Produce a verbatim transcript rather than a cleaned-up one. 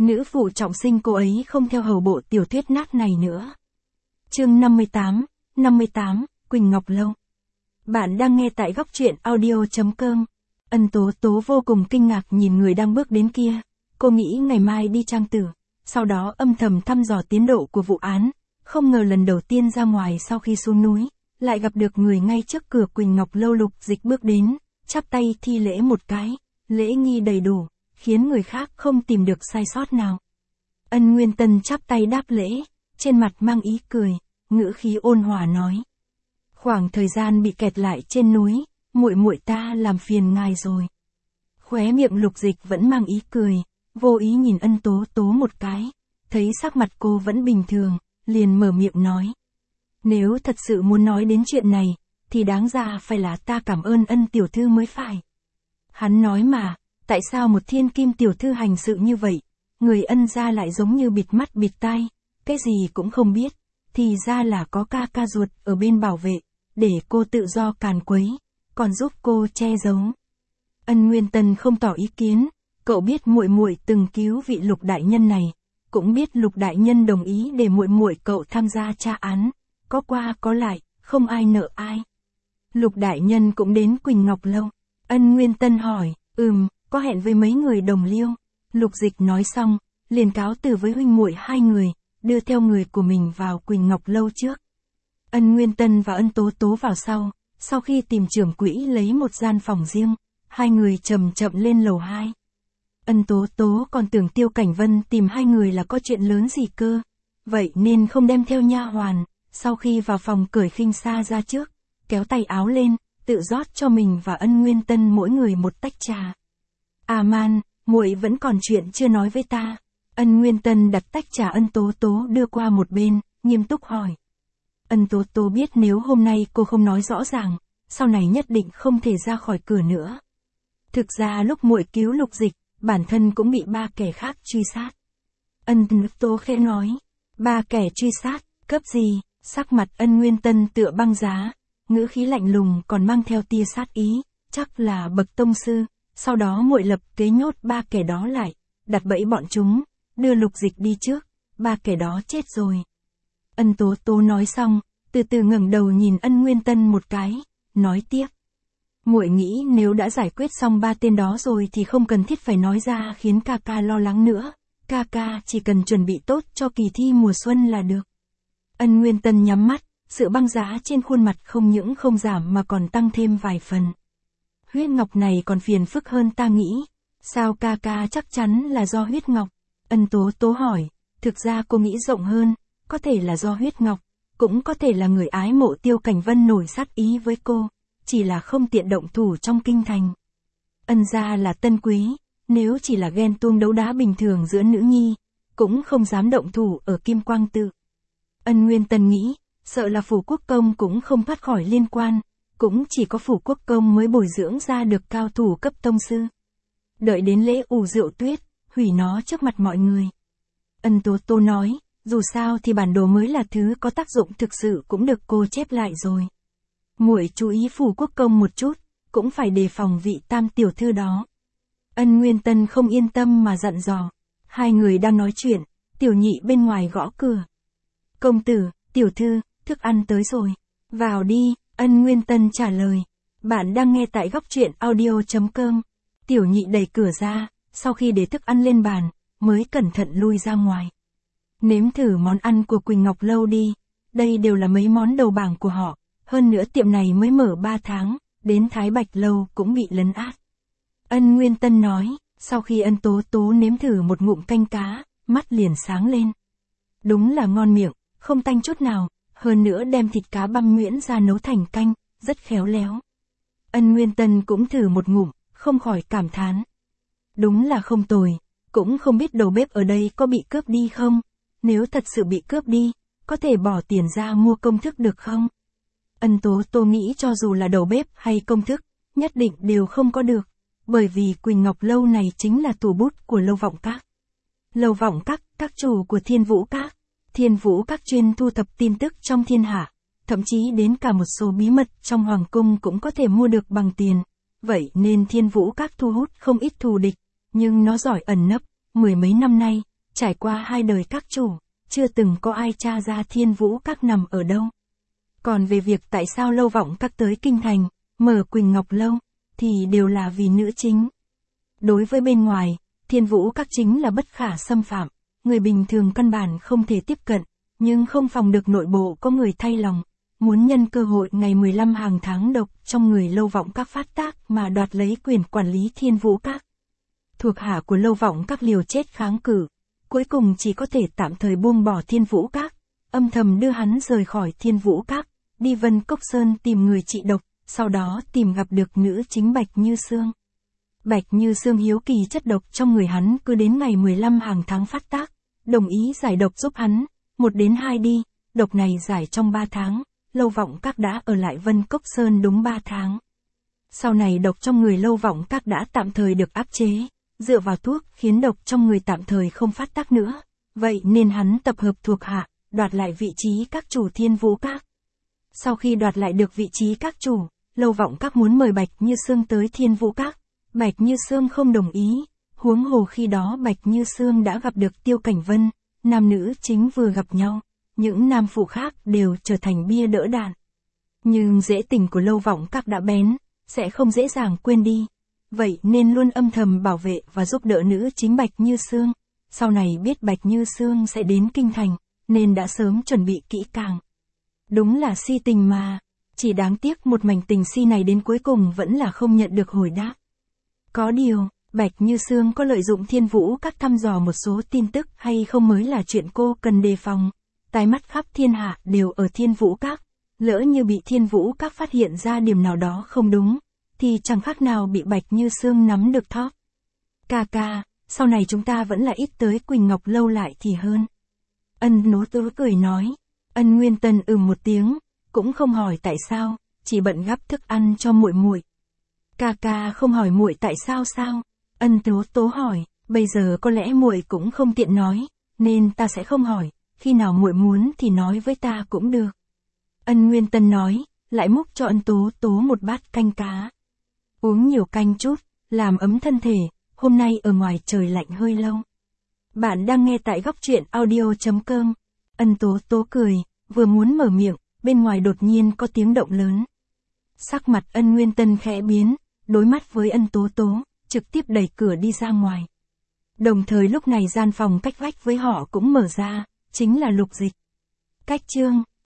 Nữ phụ trọng sinh cô ấy không theo hầu bộ tiểu thuyết nát này nữa. Chương năm mươi tám, năm mươi tám, Quỳnh Ngọc Lâu. Bạn đang nghe tại góc truyện audio chấm com. Ân Tố Tố vô cùng kinh ngạc nhìn người đang bước đến kia. Cô nghĩ ngày mai đi trang tử, sau đó âm thầm thăm dò tiến độ của vụ án. Không ngờ lần đầu tiên ra ngoài sau khi xuống núi, lại gặp được người ngay trước cửa Quỳnh Ngọc Lâu. Lục Dịch bước đến, chắp tay thi lễ một cái, lễ nghi đầy đủ, khiến người khác không tìm được sai sót nào. Ân Nguyên Tân chắp tay đáp lễ, trên mặt mang ý cười, ngữ khí ôn hòa nói: khoảng thời gian bị kẹt lại trên núi, muội muội ta làm phiền ngài rồi. Khóe miệng Lục Dịch vẫn mang ý cười, vô ý nhìn Ân Tố Tố một cái, thấy sắc mặt cô vẫn bình thường, liền mở miệng nói: nếu thật sự muốn nói đến chuyện này, thì đáng ra phải là ta cảm ơn Ân tiểu thư mới phải. Hắn nói mà, tại sao một thiên kim tiểu thư hành sự như vậy, người Ân gia lại giống như bịt mắt bịt tai, cái gì cũng không biết, thì ra là có ca ca ruột ở bên bảo vệ, để cô tự do càn quấy, còn giúp cô che giấu. Ân Nguyên Tân không tỏ ý kiến, cậu biết muội muội từng cứu vị Lục đại nhân này, cũng biết Lục đại nhân đồng ý để muội muội cậu tham gia tra án, có qua có lại, không ai nợ ai. Lục đại nhân cũng đến Quỳnh Ngọc Lâu. Ân Nguyên Tân hỏi: ừm, có hẹn với mấy người đồng liêu. Lục Dịch nói xong, liền cáo từ với huynh muội hai người, đưa theo người của mình vào Quỳnh Ngọc Lâu trước. Ân Nguyên Tân và Ân Tố Tố vào sau, sau khi tìm trưởng quỹ lấy một gian phòng riêng, hai người chậm chậm lên lầu hai. Ân Tố Tố còn tưởng Tiêu Cảnh Vân tìm hai người là có chuyện lớn gì cơ, vậy nên không đem theo nha hoàn. Sau khi vào phòng cởi khinh sa ra trước, kéo tay áo lên, tự rót cho mình và Ân Nguyên Tân mỗi người một tách trà. À man, muội vẫn còn chuyện chưa nói với ta. Ân Nguyên Tân đặt tách trà Ân Tố Tố đưa qua một bên, nghiêm túc hỏi. Ân Tố Tố biết nếu hôm nay cô không nói rõ ràng, sau này nhất định không thể ra khỏi cửa nữa. Thực ra lúc muội cứu Lục Dịch, bản thân cũng bị ba kẻ khác truy sát. Ân Tố khẽ nói: ba kẻ truy sát, cấp gì? Sắc mặt Ân Nguyên Tân tựa băng giá, ngữ khí lạnh lùng còn mang theo tia sát ý, chắc là bậc tông sư. Sau đó muội lập kế nhốt ba kẻ đó lại, đặt bẫy bọn chúng, đưa Lục Dịch đi trước, ba kẻ đó chết rồi. Ân Tố Tố nói xong, từ từ ngẩng đầu nhìn Ân Nguyên Tân một cái, nói tiếp: muội nghĩ nếu đã giải quyết xong ba tên đó rồi thì không cần thiết phải nói ra khiến ca ca lo lắng nữa, ca ca chỉ cần chuẩn bị tốt cho kỳ thi mùa xuân là được. Ân Nguyên Tân nhắm mắt, sự băng giá trên khuôn mặt không những không giảm mà còn tăng thêm vài phần. Huyết ngọc này còn phiền phức hơn ta nghĩ. Sao ca ca chắc chắn là do huyết ngọc? Ân Tố Tố hỏi. Thực ra cô nghĩ rộng hơn, có thể là do huyết ngọc, cũng có thể là người ái mộ Tiêu Cảnh Vân nổi sát ý với cô, chỉ là không tiện động thủ trong kinh thành. Ân gia là tân quý, nếu chỉ là ghen tuông đấu đá bình thường giữa nữ nhi, cũng không dám động thủ ở Kim Quang Tự. Ân Nguyên Tân nghĩ, sợ là Phủ Quốc Công cũng không thoát khỏi liên quan, cũng chỉ có Phủ Quốc Công mới bồi dưỡng ra được cao thủ cấp tông sư. Đợi đến lễ ủ rượu tuyết, hủy nó trước mặt mọi người. Ân Tố Tố nói, dù sao thì bản đồ mới là thứ có tác dụng thực sự cũng được cô chép lại rồi. Muội chú ý Phủ Quốc Công một chút, cũng phải đề phòng vị tam tiểu thư đó. Ân Nguyên Tân không yên tâm mà dặn dò. Hai người đang nói chuyện, tiểu nhị bên ngoài gõ cửa. Công tử, tiểu thư, thức ăn tới rồi. Vào đi, Ân Nguyên Tân trả lời. Bạn đang nghe tại góc truyện audio chấm com. Tiểu nhị đẩy cửa ra, sau khi để thức ăn lên bàn, mới cẩn thận lui ra ngoài. Nếm thử món ăn của Quỳnh Ngọc Lâu đi, đây đều là mấy món đầu bảng của họ, hơn nữa tiệm này mới mở ba tháng, đến Thái Bạch Lâu cũng bị lấn át. Ân Nguyên Tân nói, sau khi Ân Tố Tố nếm thử một ngụm canh cá, mắt liền sáng lên. Đúng là ngon miệng, không tanh chút nào, hơn nữa đem thịt cá băm nhuyễn ra nấu thành canh, rất khéo léo. Ân Nguyên Tân cũng thử một ngụm, không khỏi cảm thán. Đúng là không tồi, cũng không biết đầu bếp ở đây có bị cướp đi không, nếu thật sự bị cướp đi, có thể bỏ tiền ra mua công thức được không? Ân Tố Tố nghĩ cho dù là đầu bếp hay công thức, nhất định đều không có được, bởi vì Quỳnh Ngọc Lâu này chính là tủ bút của Lâu Vọng Các. Lâu Vọng Các, các chủ của Thiên Vũ Các. Thiên Vũ Các chuyên thu thập tin tức trong thiên hạ, thậm chí đến cả một số bí mật trong hoàng cung cũng có thể mua được bằng tiền. Vậy nên Thiên Vũ Các thu hút không ít thù địch, nhưng nó giỏi ẩn nấp, mười mấy năm nay, Trải qua hai đời các chủ, chưa từng có ai tra ra Thiên Vũ Các nằm ở đâu. Còn về việc tại sao Lâu Vọng Các tới Kinh Thành, mở Quỳnh Ngọc Lâu, thì đều là vì nữ chính. Đối với bên ngoài, Thiên Vũ Các chính là bất khả xâm phạm, người bình thường căn bản không thể tiếp cận, nhưng không phòng được nội bộ có người thay lòng, muốn nhân cơ hội ngày mười lăm hàng tháng độc trong người Lâu Vọng Các phát tác mà đoạt lấy quyền quản lý Thiên Vũ Các. Thuộc hạ của Lâu Vọng Các liều chết kháng cự, cuối cùng chỉ có thể tạm thời buông bỏ Thiên Vũ Các, âm thầm đưa hắn rời khỏi Thiên Vũ Các, đi Vân Cốc Sơn tìm người trị độc, sau đó tìm gặp được nữ chính Bạch Như Sương. Bạch Như Sương hiếu kỳ chất độc trong người hắn cứ đến ngày mười lăm hàng tháng phát tác, đồng ý giải độc giúp hắn, một đến hai đi, độc này giải trong ba tháng, Lâu Vọng Các đã ở lại Vân Cốc Sơn đúng ba tháng. Sau này độc trong người Lâu Vọng Các đã tạm thời được áp chế, dựa vào thuốc khiến độc trong người tạm thời không phát tác nữa, vậy nên hắn tập hợp thuộc hạ, đoạt lại vị trí các chủ Thiên Vũ Các. Sau khi đoạt lại được vị trí các chủ, Lâu Vọng Các muốn mời Bạch Như Sương tới Thiên Vũ Các, Bạch Như Sương không đồng ý, huống hồ khi đó Bạch Như Sương đã gặp được Tiêu Cảnh Vân, nam nữ chính vừa gặp nhau, những nam phụ khác đều trở thành bia đỡ đạn. Nhưng dễ tình của Lâu Vọng Các đã bén, sẽ không dễ dàng quên đi, vậy nên luôn âm thầm bảo vệ và giúp đỡ nữ chính Bạch Như Sương. Sau này biết Bạch Như Sương sẽ đến Kinh Thành, nên đã sớm chuẩn bị kỹ càng. Đúng là si tình mà, chỉ đáng tiếc một mảnh tình si này đến cuối cùng vẫn là không nhận được hồi đáp. Có điều, Bạch Như Sương có lợi dụng Thiên Vũ Các thăm dò một số tin tức hay không mới là chuyện cô cần đề phòng. Tai mắt khắp thiên hạ đều ở Thiên Vũ Các, lỡ như bị Thiên Vũ Các phát hiện ra điểm nào đó không đúng, thì chẳng khác nào bị Bạch Như Sương nắm được thóp. Ca ca, sau này chúng ta vẫn là ít tới Quỳnh Ngọc Lâu lại thì hơn. Ân Nố Tứ cười nói. Ân Nguyên Tân ừm một tiếng, cũng không hỏi tại sao, chỉ bận gắp thức ăn cho muội muội. Ca ca không hỏi muội tại sao sao? Ân Tố Tố hỏi, bây giờ có lẽ muội cũng không tiện nói, nên ta sẽ không hỏi, khi nào muội muốn thì nói với ta cũng được. Ân Nguyên Tân nói, lại múc cho Ân Tố Tố một bát canh cá. Uống nhiều canh chút, làm ấm thân thể, hôm nay ở ngoài trời lạnh hơi lâu. Bạn đang nghe tại góc truyện audio chấm com. Ân Tố Tố cười, vừa muốn mở miệng, bên ngoài đột nhiên có tiếng động lớn. Sắc mặt Ân Nguyên Tân khẽ biến, đối mắt với Ân Tố Tố, trực tiếp đẩy cửa đi ra ngoài. Đồng thời lúc này gian phòng cách vách với họ cũng mở ra, chính là Lục Dịch. Cách chương